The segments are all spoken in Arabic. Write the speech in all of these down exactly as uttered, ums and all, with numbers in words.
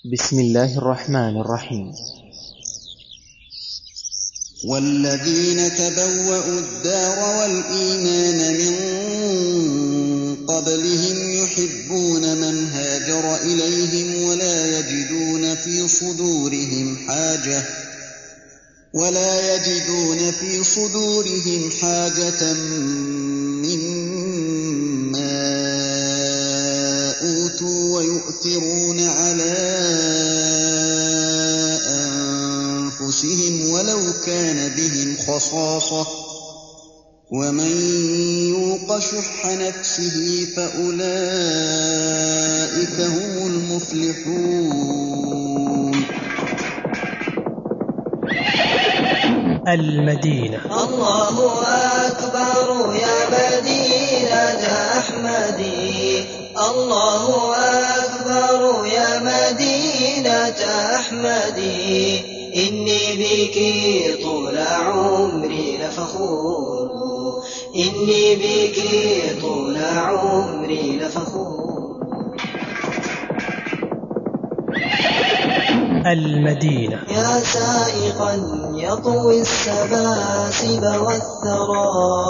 بسم الله الرحمن الرحيم. والذين تبوأوا الدار والإيمان من قبلهم يحبون من هاجر إليهم ولا يجدون في صدورهم حاجة ولا يجدون في صدورهم حاجة مما أوتوا ويؤثرون على أنفسهم ولو كان بهم خصاصة ومن يوق شح نفسه فأولئك هم المفلحون. المدينة. الله أكبر يا مدينة أحمدي، الله أكبر يا مدينة أحمدي، إني بك طول عمري لفخور، إني بك طول عمري لفخور. المدينة. يا سائقا يطوي السباسب والثرى،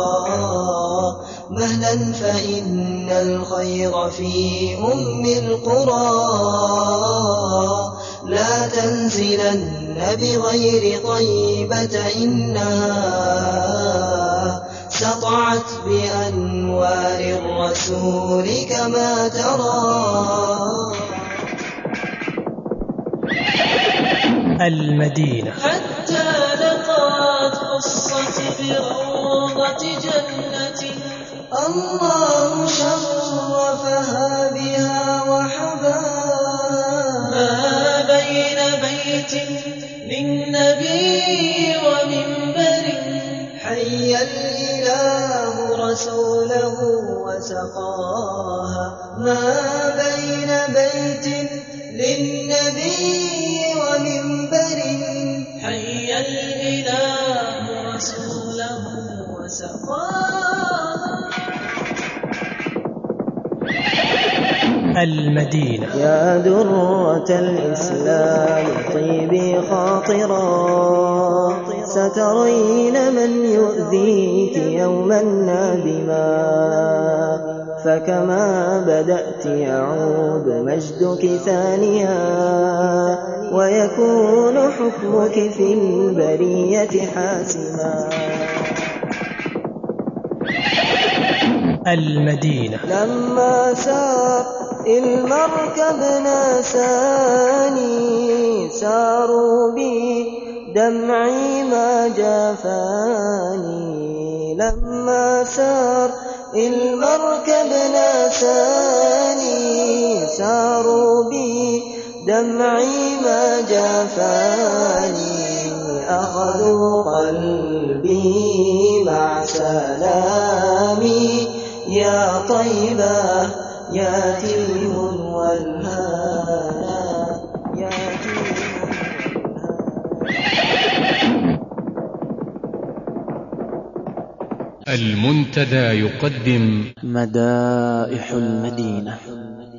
مهلا فإن الخير في أم القرى، لا تنزلن بغير طيبة إنها سطعت بأنوار الرسول كما ترى. المدينة. حتى لقد خصت بروضة جنة، الله شرفها بها وحباها، ما بين بيت للنبي ومنبر حي الإله رسوله وسقاها، ما بين بيت للنبي ومنبر حي الإله رسوله وسقاها. المدينة. يا درة الإسلام طيبي خاطرا، سترين من يؤذيك يوما نادما، فكما بدأت يعود مجدك ثانيا، ويكون حكمك في البرية حاسما. المدينة. لما سار المركب ناساني، ساروا بي دمعي ما جافاني، لما سار المركب ناساني، ساروا بي دمعي ما جافاني، أخذوا قلبي مع سلامي، يا طيبة يا تلم والهانا، يا تلم والهانا. المنتدى يقدم مدائح المدينة.